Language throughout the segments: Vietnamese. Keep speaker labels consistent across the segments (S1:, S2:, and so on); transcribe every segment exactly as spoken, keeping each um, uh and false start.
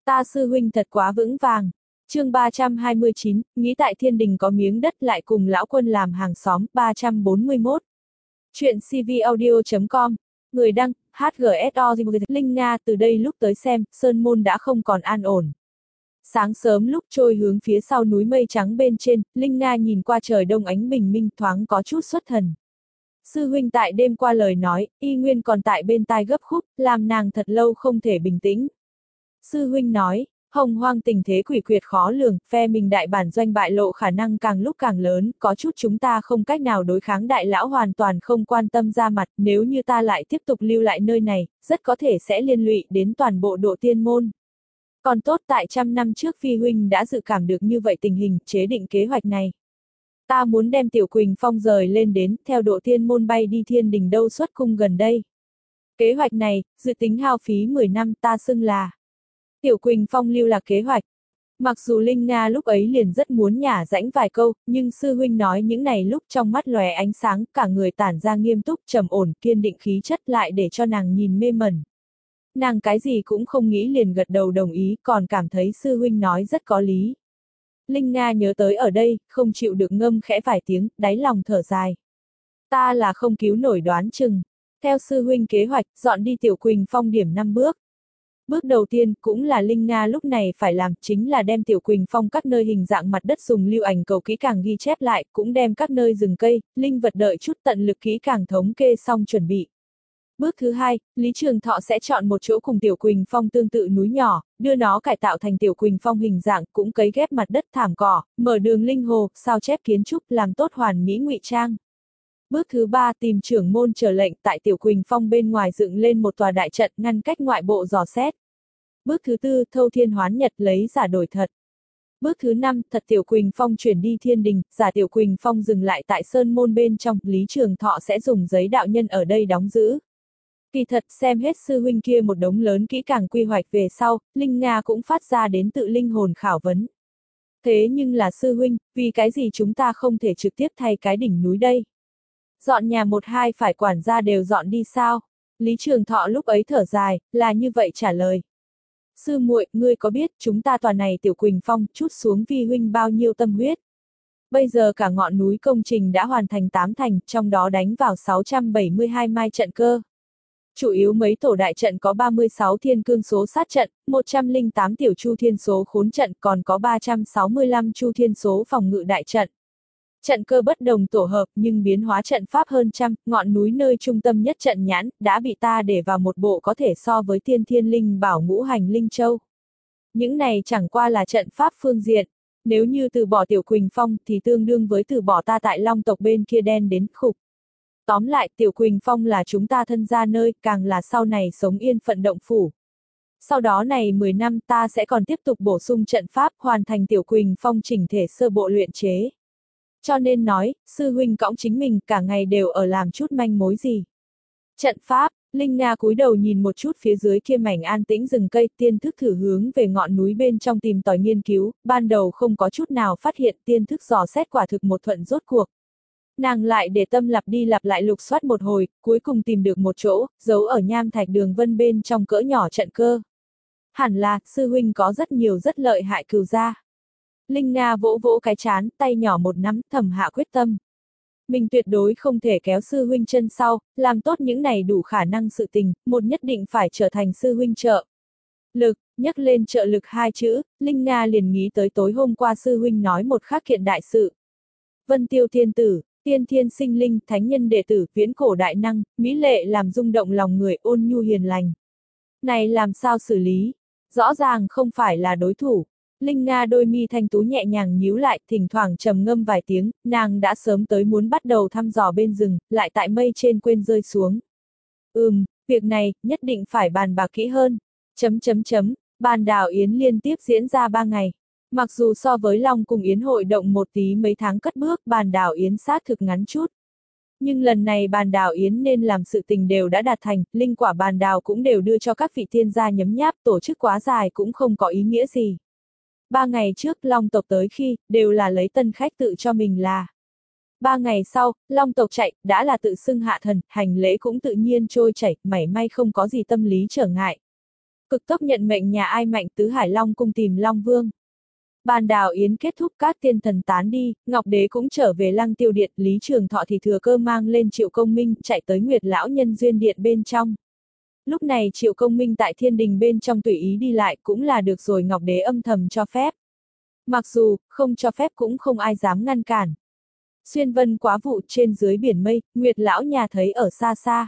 S1: Ta sư huynh thật quá vững vàng. Chương ba trăm hai mươi chín, nghĩ tại thiên đình có miếng đất lại cùng lão quân làm hàng xóm. Ba trăm bốn mươi mốt. Chuyện cvaudio chấm com. Người đăng, hát giê ét o Linh Nga. Từ đây lúc tới xem, Sơn Môn đã không còn an ổn. Sáng sớm lúc trôi hướng phía sau núi mây trắng bên trên, Linh Nga nhìn qua trời đông ánh bình minh thoáng có chút xuất thần. Sư huynh tại đêm qua lời nói, y nguyên còn tại bên tai gấp khúc, làm nàng thật lâu không thể bình tĩnh. Sư huynh nói, hồng hoang tình thế quỷ quyệt khó lường, phe mình đại bản doanh bại lộ khả năng càng lúc càng lớn, có chút chúng ta không cách nào đối kháng đại lão hoàn toàn không quan tâm ra mặt, nếu như ta lại tiếp tục lưu lại nơi này, rất có thể sẽ liên lụy đến toàn bộ độ tiên môn. Còn tốt tại trăm năm trước Phi huynh đã dự cảm được như vậy tình hình, chế định kế hoạch này. Ta muốn đem Tiểu Quỳnh Phong rời lên đến, theo độ tiên môn bay đi thiên đình đâu xuất cung gần đây. Kế hoạch này, dự tính hao phí mười năm, ta xưng là Tiểu Quỳnh Phong lưu lạc kế hoạch. Mặc dù Linh Nga lúc ấy liền rất muốn nhả rãnh vài câu, nhưng sư huynh nói những này lúc trong mắt lóe ánh sáng, cả người tản ra nghiêm túc, trầm ổn, kiên định khí chất lại để cho nàng nhìn mê mẩn. Nàng cái gì cũng không nghĩ liền gật đầu đồng ý, còn cảm thấy sư huynh nói rất có lý. Linh Nga nhớ tới ở đây, không chịu được ngâm khẽ vài tiếng, đáy lòng thở dài. Ta là không cứu nổi đoán chừng. Theo sư huynh kế hoạch, dọn đi Tiểu Quỳnh Phong điểm năm bước. Bước đầu tiên, cũng là Linh Nga lúc này phải làm, chính là đem Tiểu Quỳnh Phong các nơi hình dạng mặt đất dùng lưu ảnh cầu kỹ càng ghi chép lại, cũng đem các nơi rừng cây, linh vật đợi chút tận lực kỹ càng thống kê xong chuẩn bị. Bước thứ hai, Lý Trường Thọ sẽ chọn một chỗ cùng Tiểu Quỳnh Phong tương tự núi nhỏ, đưa nó cải tạo thành Tiểu Quỳnh Phong hình dạng, cũng cấy ghép mặt đất thảm cỏ, mở đường linh hồ, sao chép kiến trúc, làm tốt hoàn mỹ ngụy trang. Bước thứ ba, tìm trưởng môn chờ lệnh tại Tiểu Quỳnh Phong bên ngoài dựng lên một tòa đại trận ngăn cách ngoại bộ dò xét. Bước thứ tư, thâu thiên hoán nhật lấy giả đổi thật. Bước thứ năm, thật Tiểu Quỳnh Phong chuyển đi thiên đình, giả Tiểu Quỳnh Phong dừng lại tại sơn môn bên trong, Lý Trường Thọ sẽ dùng giấy đạo nhân ở đây đóng giữ. Kỳ thật xem hết sư huynh kia một đống lớn kỹ càng quy hoạch về sau, Linh Nga cũng phát ra đến tự linh hồn khảo vấn. Thế nhưng là sư huynh, vì cái gì chúng ta không thể trực tiếp thay cái đỉnh núi đây? Dọn nhà một hai phải quản gia đều dọn đi sao? Lý Trường Thọ lúc ấy thở dài, là như vậy trả lời. Sư muội, ngươi có biết chúng ta tòa này Tiểu Quỳnh Phong chút xuống vi huynh bao nhiêu tâm huyết? Bây giờ cả ngọn núi công trình đã hoàn thành tám thành, trong đó đánh vào sáu trăm bảy mươi hai mai trận cơ. Chủ yếu mấy tổ đại trận có ba mươi sáu thiên cương số sát trận, một trăm lẻ tám tiểu chu thiên số khốn trận, còn có ba trăm sáu mươi lăm chu thiên số phòng ngự đại trận. Trận cơ bất đồng tổ hợp nhưng biến hóa trận pháp hơn trăm, ngọn núi nơi trung tâm nhất trận nhãn, đã bị ta để vào một bộ có thể so với tiên thiên linh bảo ngũ hành linh châu. Những này chẳng qua là trận pháp phương diện, nếu như từ bỏ Tiểu Quỳnh Phong thì tương đương với từ bỏ ta tại Long tộc bên kia đen đến khục. Tóm lại, Tiểu Quỳnh Phong là chúng ta thân gia nơi, càng là sau này sống yên phận động phủ. Sau đó này mười năm ta sẽ còn tiếp tục bổ sung trận pháp, hoàn thành Tiểu Quỳnh Phong chỉnh thể sơ bộ luyện chế. Cho nên nói, sư huynh cõng chính mình cả ngày đều ở làm chút manh mối gì. Trận pháp, Linh Nga cúi đầu nhìn một chút phía dưới kia mảnh an tĩnh rừng cây, tiên thức thử hướng về ngọn núi bên trong tìm tòi nghiên cứu, ban đầu không có chút nào phát hiện, tiên thức dò xét quả thực một thuận rốt cuộc. Nàng lại để tâm lặp đi lặp lại lục soát một hồi, cuối cùng tìm được một chỗ, giấu ở nham thạch đường vân bên trong cỡ nhỏ trận cơ. Hẳn là, sư huynh có rất nhiều rất lợi hại cừu gia. Linh Nga vỗ vỗ cái chán, tay nhỏ một nắm, thầm hạ quyết tâm. Mình tuyệt đối không thể kéo sư huynh chân sau, làm tốt những này đủ khả năng sự tình, một nhất định phải trở thành sư huynh trợ lực. Nhắc lên trợ lực hai chữ, Linh Nga liền nghĩ tới tối hôm qua sư huynh nói một khác kiện đại sự. Vân Tiêu Thiên Tử, tiên thiên sinh linh, thánh nhân đệ tử, viễn cổ đại năng, mỹ lệ làm rung động lòng người, ôn nhu hiền lành. Này làm sao xử lý? Rõ ràng không phải là đối thủ. Linh Nga đôi mi thanh tú nhẹ nhàng nhíu lại, thỉnh thoảng trầm ngâm vài tiếng, nàng đã sớm tới muốn bắt đầu thăm dò bên rừng, lại tại mây trên quên rơi xuống. Ừm, việc này, nhất định phải bàn bạc kỹ hơn. Chấm chấm chấm, bàn đảo yến liên tiếp diễn ra ba ngày. Mặc dù so với Long cùng Yến hội động một tí mấy tháng cất bước, bàn đảo Yến sát thực ngắn chút. Nhưng lần này bàn đảo Yến nên làm sự tình đều đã đạt thành, linh quả bàn đảo cũng đều đưa cho các vị tiên gia nhấm nháp, tổ chức quá dài cũng không có ý nghĩa gì. Ba ngày trước Long tộc tới khi, đều là lấy tân khách tự cho mình là. Ba ngày sau, Long tộc chạy, đã là tự xưng hạ thần, hành lễ cũng tự nhiên trôi chảy, mảy may không có gì tâm lý trở ngại. Cực tốc nhận mệnh nhà ai mạnh tứ Hải Long cung tìm Long Vương. Bàn đào yến kết thúc các tiên thần tán đi, Ngọc Đế cũng trở về Lăng Tiêu Điện, Lý Trường Thọ thì thừa cơ mang lên Triệu Công Minh chạy tới Nguyệt Lão Nhân Duyên Điện bên trong. Lúc này Triệu Công Minh tại thiên đình bên trong tùy ý đi lại cũng là được rồi, Ngọc Đế âm thầm cho phép. Mặc dù, không cho phép cũng không ai dám ngăn cản. Xuyên vân quá vụ trên dưới biển mây, Nguyệt Lão nhà thấy ở xa xa.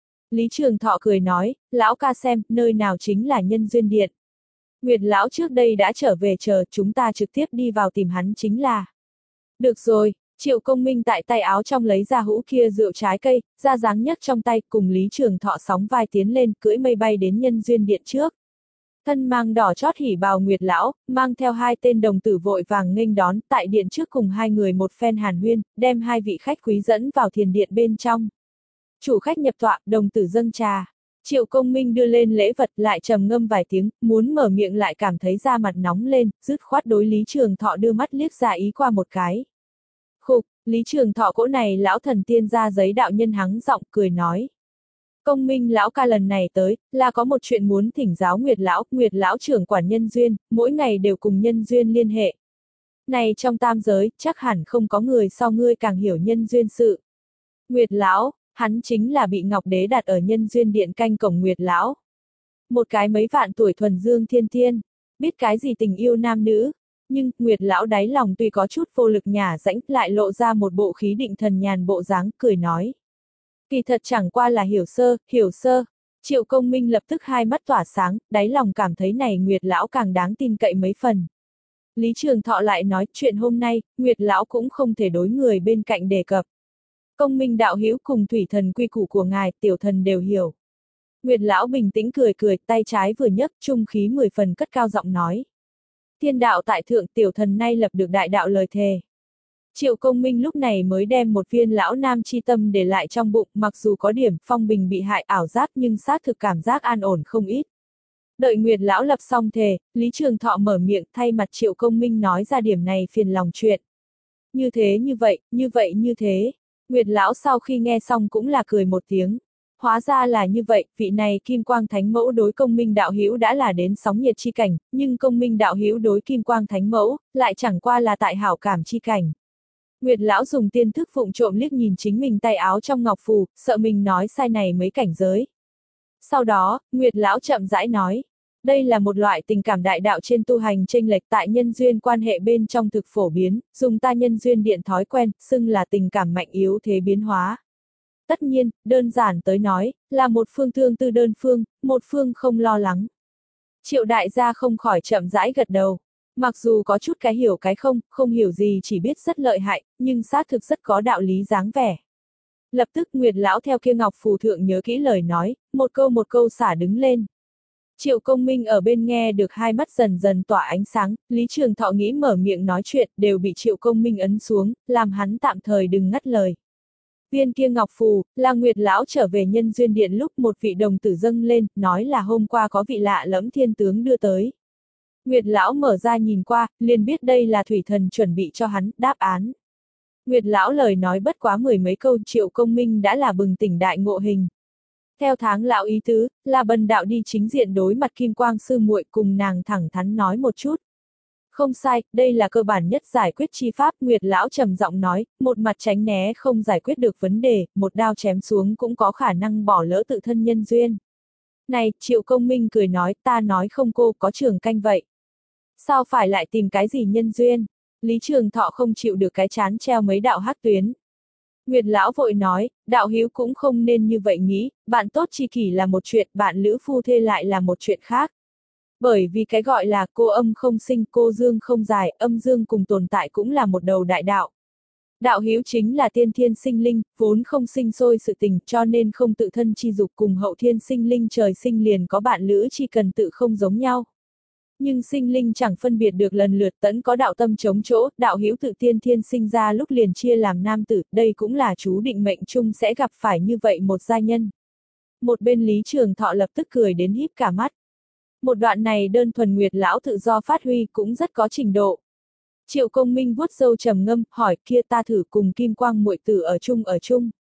S1: Lý Trường Thọ cười nói, lão ca xem, nơi nào chính là Nhân Duyên Điện. Nguyệt Lão trước đây đã trở về chờ, chúng ta trực tiếp đi vào tìm hắn chính là. Được rồi, Triệu Công Minh tại tay áo trong lấy ra hũ kia rượu trái cây, ra dáng nhấc trong tay, cùng Lý Trường Thọ sóng vai tiến lên, cưỡi mây bay đến Nhân Duyên Điện trước. Thân mang đỏ chót hỉ bào Nguyệt Lão, mang theo hai tên đồng tử vội vàng nghênh đón, tại điện trước cùng hai người một phen hàn huyên, đem hai vị khách quý dẫn vào thiền điện bên trong. Chủ khách nhập tọa, đồng tử dâng trà. Triệu Công Minh đưa lên lễ vật, lại trầm ngâm vài tiếng, muốn mở miệng lại cảm thấy da mặt nóng lên, dứt khoát đối Lý Trường Thọ đưa mắt liếc ra ý qua một cái. Khục, Lý Trường Thọ cỗ này lão thần tiên ra giấy đạo nhân hắng giọng cười nói. Công Minh lão ca lần này tới, là có một chuyện muốn thỉnh giáo Nguyệt Lão, Nguyệt Lão trưởng quản nhân duyên, mỗi ngày đều cùng nhân duyên liên hệ. Này trong tam giới, chắc hẳn không có người so ngươi càng hiểu nhân duyên sự. Nguyệt Lão, hắn chính là bị Ngọc Đế đặt ở Nhân Duyên Điện canh cổng Nguyệt Lão. Một cái mấy vạn tuổi thuần dương thiên thiên, biết cái gì tình yêu nam nữ, nhưng Nguyệt Lão đáy lòng tuy có chút vô lực nhả rãnh, lại lộ ra một bộ khí định thần nhàn bộ dáng, cười nói. Kỳ thật chẳng qua là hiểu sơ, hiểu sơ. Triệu Công Minh lập tức hai mắt tỏa sáng, đáy lòng cảm thấy này Nguyệt Lão càng đáng tin cậy mấy phần. Lý Trường Thọ lại nói, chuyện hôm nay, Nguyệt Lão cũng không thể đối người bên cạnh đề cập. Công Minh đạo hữu cùng thủy thần quy củ của ngài, tiểu thần đều hiểu. Nguyệt Lão bình tĩnh cười cười, tay trái vừa nhấc, trung khí mười phần cất cao giọng nói. Thiên đạo tại thượng, tiểu thần nay lập được đại đạo lời thề. Triệu Công Minh lúc này mới đem một viên lão nam chi tâm để lại trong bụng, mặc dù có điểm phong bình bị hại ảo giác nhưng xác thực cảm giác an ổn không ít. Đợi Nguyệt Lão lập xong thề, Lý Trường Thọ mở miệng thay mặt Triệu Công Minh nói ra điểm này phiền lòng chuyện. Như thế như vậy, như vậy như thế. Nguyệt Lão sau khi nghe xong cũng là cười một tiếng. Hóa ra là như vậy, vị này Kim Quang Thánh Mẫu đối Công Minh đạo hữu đã là đến sóng nhiệt chi cảnh, nhưng Công Minh đạo hữu đối Kim Quang Thánh Mẫu lại chẳng qua là tại hảo cảm chi cảnh. Nguyệt Lão dùng tiên thức vụng trộm liếc nhìn chính mình tay áo trong ngọc phù, sợ mình nói sai này mấy cảnh giới. Sau đó, Nguyệt Lão chậm rãi nói, đây là một loại tình cảm đại đạo trên tu hành chênh lệch tại nhân duyên quan hệ bên trong thực phổ biến, dùng ta nhân duyên điện thói quen, xưng là tình cảm mạnh yếu thế biến hóa. Tất nhiên, đơn giản tới nói, là một phương thương tư đơn phương, một phương không lo lắng. Triệu đại gia không khỏi chậm rãi gật đầu. Mặc dù có chút cái hiểu cái không, không hiểu gì chỉ biết rất lợi hại, nhưng xác thực rất có đạo lý dáng vẻ. Lập tức Nguyệt Lão theo kia ngọc phù thượng nhớ kỹ lời nói, một câu một câu xả đứng lên. Triệu Công Minh ở bên nghe được hai mắt dần dần tỏa ánh sáng, Lý Trường Thọ nghĩ mở miệng nói chuyện đều bị Triệu Công Minh ấn xuống, làm hắn tạm thời đừng ngắt lời. Viên kia ngọc phù, là Nguyệt Lão trở về nhân duyên điện lúc một vị đồng tử dâng lên, nói là hôm qua có vị lạ lẫm thiên tướng đưa tới. Nguyệt Lão mở ra nhìn qua, liền biết đây là thủy thần chuẩn bị cho hắn, đáp án. Nguyệt Lão lời nói bất quá mười mấy câu, Triệu Công Minh đã là bừng tỉnh đại ngộ hình. Theo tháng lão ý tứ, là bần đạo đi chính diện đối mặt Kim Quang sư muội cùng nàng thẳng thắn nói một chút. Không sai, đây là cơ bản nhất giải quyết chi pháp, Nguyệt Lão trầm giọng nói, một mặt tránh né không giải quyết được vấn đề, một đao chém xuống cũng có khả năng bỏ lỡ tự thân nhân duyên. Này, Triệu Công Minh cười nói, ta nói không cô có trường canh vậy. Sao phải lại tìm cái gì nhân duyên? Lý Trường Thọ không chịu được cái chán treo mấy đạo hắc tuyến. Nguyệt Lão vội nói, đạo hữu cũng không nên như vậy nghĩ, bạn tốt chi kỷ là một chuyện, bạn lữ phu thê lại là một chuyện khác. Bởi vì cái gọi là cô âm không sinh, cô dương không giải, âm dương cùng tồn tại cũng là một đầu đại đạo. Đạo hữu chính là tiên thiên sinh linh, vốn không sinh sôi sự tình, cho nên không tự thân chi dục cùng hậu thiên sinh linh trời sinh liền có bạn lữ chi cần tự không giống nhau. Nhưng sinh linh chẳng phân biệt được lần lượt tẫn có đạo tâm chống chỗ, đạo hữu tự tiên thiên sinh ra lúc liền chia làm nam tử, đây cũng là chú định mệnh chung sẽ gặp phải như vậy một gia nhân. Một bên Lý Trường Thọ lập tức cười đến híp cả mắt. Một đoạn này đơn thuần Nguyệt Lão tự do phát huy cũng rất có trình độ. Triệu Công Minh vuốt râu trầm ngâm, hỏi kia ta thử cùng Kim Quang muội tử ở chung ở chung.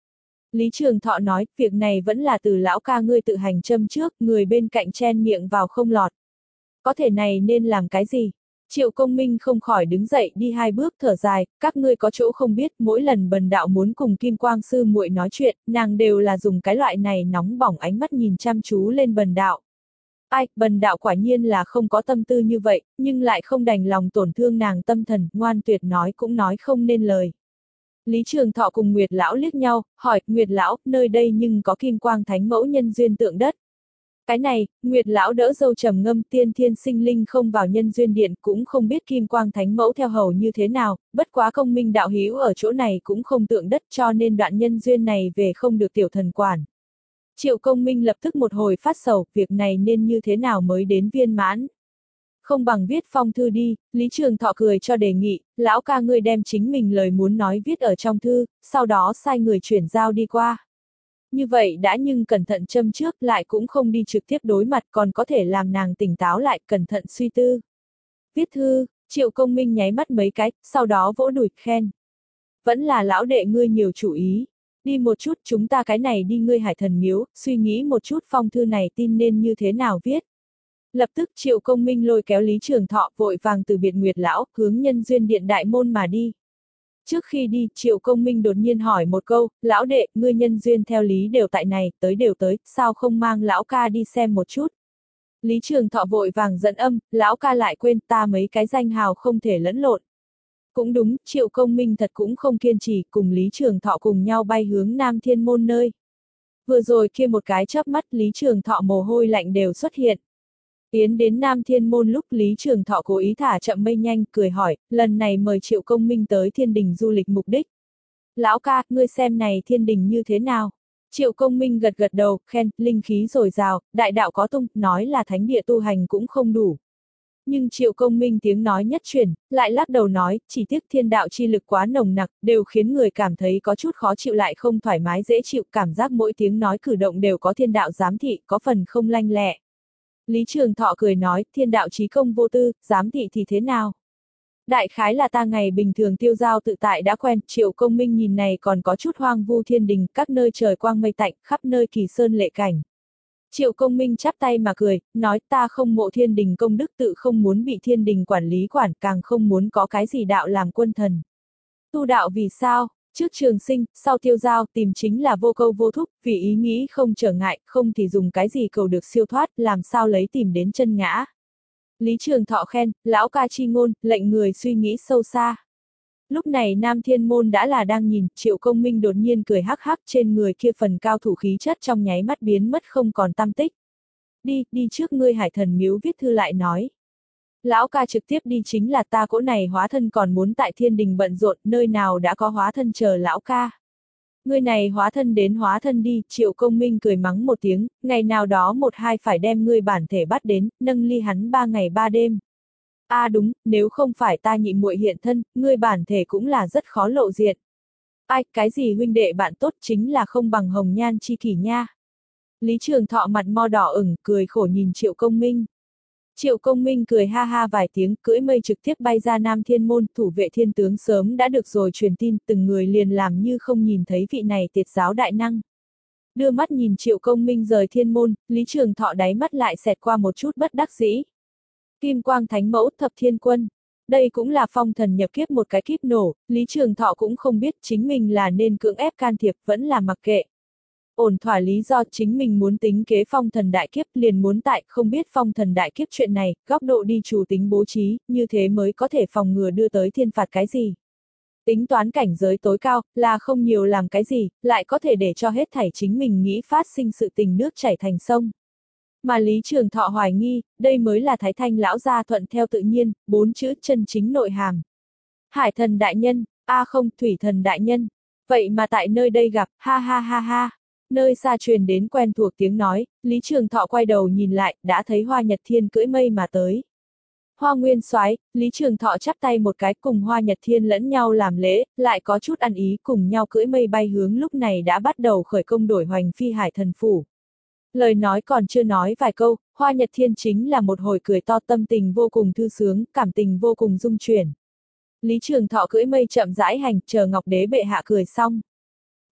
S1: Lý Trường Thọ nói, việc này vẫn là từ lão ca ngươi tự hành châm trước, người bên cạnh chen miệng vào không lọt. Có thể này nên làm cái gì? Triệu Công Minh không khỏi đứng dậy đi hai bước thở dài, các ngươi có chỗ không biết, mỗi lần Bần đạo muốn cùng Kim Quang sư muội nói chuyện, nàng đều là dùng cái loại này nóng bỏng ánh mắt nhìn chăm chú lên Bần đạo. Ai, Bần đạo quả nhiên là không có tâm tư như vậy, nhưng lại không đành lòng tổn thương nàng tâm thần, ngoan tuyệt nói cũng nói không nên lời. Lý Trường Thọ cùng Nguyệt Lão liếc nhau, hỏi, Nguyệt Lão, nơi đây nhưng có Kim Quang Thánh Mẫu nhân duyên tượng đất. Cái này, Nguyệt Lão đỡ dâu trầm ngâm, tiên thiên sinh linh không vào nhân duyên điện, cũng không biết Kim Quang Thánh Mẫu theo hầu như thế nào, bất quá công minh đạo hữu ở chỗ này cũng không tượng đất, cho nên đoạn nhân duyên này về không được tiểu thần quản. Triệu Công Minh lập tức một hồi phát sầu, việc này nên như thế nào mới đến viên mãn. Không bằng viết phong thư đi, Lý Trường Thọ cười cho đề nghị, lão ca ngươi đem chính mình lời muốn nói viết ở trong thư, sau đó sai người chuyển giao đi qua. Như vậy đã nhưng cẩn thận châm trước lại cũng không đi trực tiếp đối mặt còn có thể làm nàng tỉnh táo lại cẩn thận suy tư. Viết thư, Triệu Công Minh nháy mắt mấy cái, sau đó vỗ đùi khen. Vẫn là lão đệ ngươi nhiều chủ ý. Đi một chút chúng ta cái này đi ngươi Hải Thần Miếu, suy nghĩ một chút phong thư này tin nên như thế nào viết. Lập tức Triệu Công Minh lôi kéo Lý Trường Thọ vội vàng từ biệt Nguyệt Lão, hướng nhân duyên điện đại môn mà đi. Trước khi đi, Triệu Công Minh đột nhiên hỏi một câu, lão đệ, ngươi nhân duyên theo lý đều tại này, tới đều tới, sao không mang lão ca đi xem một chút. Lý Trường Thọ vội vàng dẫn âm, lão ca lại quên ta mấy cái danh hào không thể lẫn lộn. Cũng đúng, Triệu Công Minh thật cũng không kiên trì, cùng Lý Trường Thọ cùng nhau bay hướng Nam Thiên Môn nơi. Vừa rồi kia một cái chớp mắt Lý Trường Thọ mồ hôi lạnh đều xuất hiện. Tiến đến Nam Thiên Môn lúc Lý Trường Thọ cố ý thả chậm mây nhanh, cười hỏi, lần này mời Triệu Công Minh tới thiên đình du lịch mục đích. Lão ca, ngươi xem này thiên đình như thế nào? Triệu Công Minh gật gật đầu, khen, linh khí dồi dào, đại đạo có tung, nói là thánh địa tu hành cũng không đủ. Nhưng Triệu Công Minh tiếng nói nhất chuyển, lại lắc đầu nói, chỉ tiếc thiên đạo chi lực quá nồng nặc, đều khiến người cảm thấy có chút khó chịu lại không thoải mái dễ chịu, cảm giác mỗi tiếng nói cử động đều có thiên đạo giám thị, có phần không lanh lẹ. Lý Trường Thọ cười nói, thiên đạo trí công vô tư, giám thị thì thế nào? Đại khái là ta ngày bình thường tiêu giao tự tại đã quen, Triệu Công Minh nhìn này còn có chút hoang vu thiên đình, các nơi trời quang mây tạnh, khắp nơi kỳ sơn lệ cảnh. Triệu Công Minh chắp tay mà cười, nói ta không mộ thiên đình công đức tự không muốn bị thiên đình quản lý quản, càng không muốn có cái gì đạo làm quân thần. Tu đạo vì sao? Trước trường sinh, sau tiêu giao, tìm chính là vô câu vô thúc, vì ý nghĩ không trở ngại, không thì dùng cái gì cầu được siêu thoát, làm sao lấy tìm đến chân ngã. Lý Trường Thọ khen, lão ca chi ngôn, lệnh người suy nghĩ sâu xa. Lúc này Nam Thiên Môn đã là đang nhìn, Triệu Công Minh đột nhiên cười hắc hắc trên người kia phần cao thủ khí chất trong nháy mắt biến mất không còn tăm tích. Đi, đi trước ngươi Hải Thần Miếu viết thư lại nói. Lão ca trực tiếp đi chính là ta cỗ này hóa thân còn muốn tại thiên đình bận rộn, nơi nào đã có hóa thân chờ lão ca. Ngươi này hóa thân đến hóa thân đi, Triệu Công Minh cười mắng một tiếng, ngày nào đó một hai phải đem ngươi bản thể bắt đến, nâng ly hắn ba ngày ba đêm. A à đúng, nếu không phải ta nhị muội hiện thân, ngươi bản thể cũng là rất khó lộ diện. Ai, cái gì huynh đệ bạn tốt chính là không bằng hồng nhan chi kỷ nha. Lý Trường Thọ mặt mo đỏ ửng, cười khổ nhìn Triệu Công Minh. Triệu Công Minh cười ha ha vài tiếng, cưỡi mây trực tiếp bay ra Nam Thiên Môn, thủ vệ thiên tướng sớm đã được rồi truyền tin, từng người liền làm như không nhìn thấy vị này tiệt giáo đại năng. Đưa mắt nhìn Triệu Công Minh rời Thiên Môn, Lý Trường Thọ đáy mắt lại xẹt qua một chút bất đắc dĩ. Kim Quang Thánh Mẫu Thập Thiên Quân. Đây cũng là phong thần nhập kiếp một cái kiếp nổ, Lý Trường Thọ cũng không biết chính mình là nên cưỡng ép can thiệp vẫn là mặc kệ. Ổn thỏa lý do chính mình muốn tính kế phong thần đại kiếp liền muốn tại không biết phong thần đại kiếp chuyện này, góc độ đi chủ tính bố trí, như thế mới có thể phòng ngừa đưa tới thiên phạt cái gì. Tính toán cảnh giới tối cao, là không nhiều làm cái gì, lại có thể để cho hết thảy chính mình nghĩ phát sinh sự tình nước chảy thành sông. Mà Lý Trường Thọ hoài nghi, đây mới là Thái Thanh lão gia thuận theo tự nhiên, bốn chữ chân chính nội hàm. Hải thần đại nhân, a không, thủy thần đại nhân. Vậy mà tại nơi đây gặp, ha ha ha ha. Nơi xa truyền đến quen thuộc tiếng nói, Lý Trường Thọ quay đầu nhìn lại, đã thấy Hoa Nhật Thiên cưỡi mây mà tới. Hoa Nguyên Soái, Lý Trường Thọ chắp tay một cái cùng Hoa Nhật Thiên lẫn nhau làm lễ, lại có chút ăn ý cùng nhau cưỡi mây bay hướng lúc này đã bắt đầu khởi công đổi hoành phi hải thần phủ. Lời nói còn chưa nói vài câu, Hoa Nhật Thiên chính là một hồi cười to tâm tình vô cùng thư sướng, cảm tình vô cùng dung chuyển. Lý Trường Thọ cưỡi mây chậm rãi hành, chờ Ngọc Đế bệ hạ cười xong.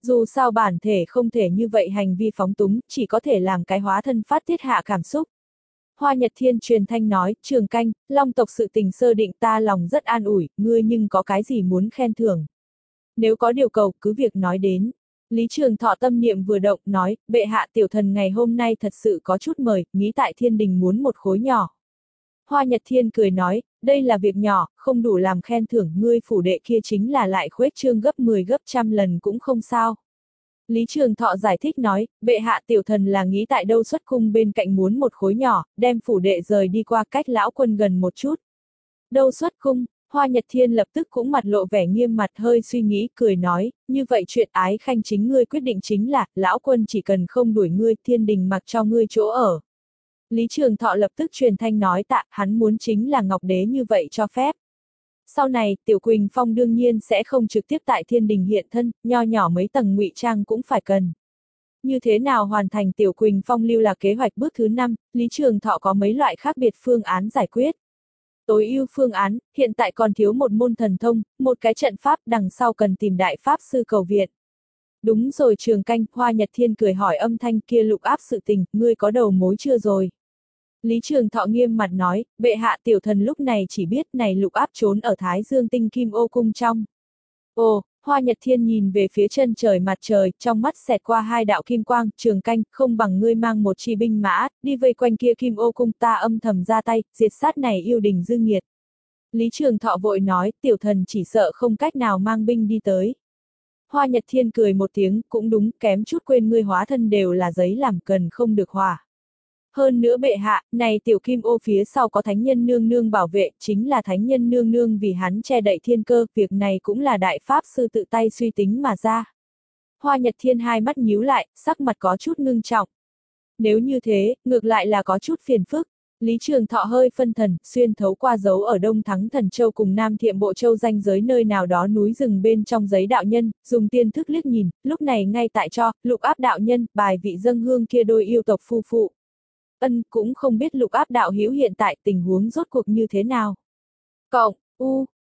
S1: Dù sao bản thể không thể như vậy hành vi phóng túng, chỉ có thể làm cái hóa thân phát tiết hạ cảm xúc. Hoa Nhật Thiên truyền thanh nói, Trường Canh, Long tộc sự tình sơ định ta lòng rất an ủi, ngươi nhưng có cái gì muốn khen thưởng. Nếu có điều cầu, cứ việc nói đến. Lý Trường Thọ tâm niệm vừa động, nói, bệ hạ tiểu thần ngày hôm nay thật sự có chút mời, nghĩ tại thiên đình muốn một khối nhỏ. Hoa Nhật Thiên cười nói, đây là việc nhỏ, không đủ làm khen thưởng, ngươi phủ đệ kia chính là lại khuếch trương gấp mười gấp trăm lần cũng không sao. Lý Trường Thọ giải thích nói, bệ hạ tiểu thần là nghĩ tại đâu xuất cung bên cạnh muốn một khối nhỏ, đem phủ đệ rời đi qua cách lão quân gần một chút. Đâu xuất cung, Hoa Nhật Thiên lập tức cũng mặt lộ vẻ nghiêm mặt hơi suy nghĩ, cười nói, như vậy chuyện ái khanh chính ngươi quyết định chính là, lão quân chỉ cần không đuổi ngươi, thiên đình mặc cho ngươi chỗ ở. Lý Trường Thọ lập tức truyền thanh nói tạ, hắn muốn chính là Ngọc Đế như vậy cho phép. Sau này, Tiểu Quỳnh Phong đương nhiên sẽ không trực tiếp tại thiên đình hiện thân, nho nhỏ mấy tầng ngụy trang cũng phải cần. Như thế nào hoàn thành Tiểu Quỳnh Phong lưu là kế hoạch bước thứ năm, Lý Trường Thọ có mấy loại khác biệt phương án giải quyết. Tối ưu phương án, hiện tại còn thiếu một môn thần thông, một cái trận pháp, đằng sau cần tìm đại pháp sư cầu viện. Đúng rồi Trường Canh, Hoa Nhật Thiên cười hỏi âm thanh kia lục áp sự tình, ngươi có đầu mối chưa rồi? Lý Trường Thọ nghiêm mặt nói, bệ hạ tiểu thần lúc này chỉ biết này lục áp trốn ở Thái Dương tinh kim ô cung trong. Ồ, Hoa Nhật Thiên nhìn về phía chân trời mặt trời, trong mắt xẹt qua hai đạo kim quang, Trường Canh, không bằng ngươi mang một chi binh mã, đi vây quanh kia kim ô cung ta âm thầm ra tay, diệt sát này yêu đình dư nghiệt. Lý Trường Thọ vội nói, tiểu thần chỉ sợ không cách nào mang binh đi tới. Hoa Nhật Thiên cười một tiếng, cũng đúng, kém chút quên ngươi hóa thân đều là giấy làm cần không được hòa. Hơn nữa bệ hạ, này tiểu kim ô phía sau có thánh nhân nương nương bảo vệ, chính là thánh nhân nương nương vì hắn che đậy thiên cơ, việc này cũng là đại pháp sư tự tay suy tính mà ra. Hoa Nhật Thiên hai mắt nhíu lại, sắc mặt có chút ngưng trọng. Nếu như thế, ngược lại là có chút phiền phức. Lý Trường Thọ hơi phân thần, xuyên thấu qua dấu ở Đông Thắng Thần Châu cùng Nam Thiệm Bộ Châu ranh giới nơi nào đó núi rừng bên trong giấy đạo nhân, dùng tiên thức liếc nhìn, lúc này ngay tại cho, lục áp đạo nhân, bài vị dâng hương kia đôi yêu tộc phu phụ. Ân, cũng không biết lục áp đạo hữu hiện tại tình huống rốt cuộc như thế nào. Cộng, u,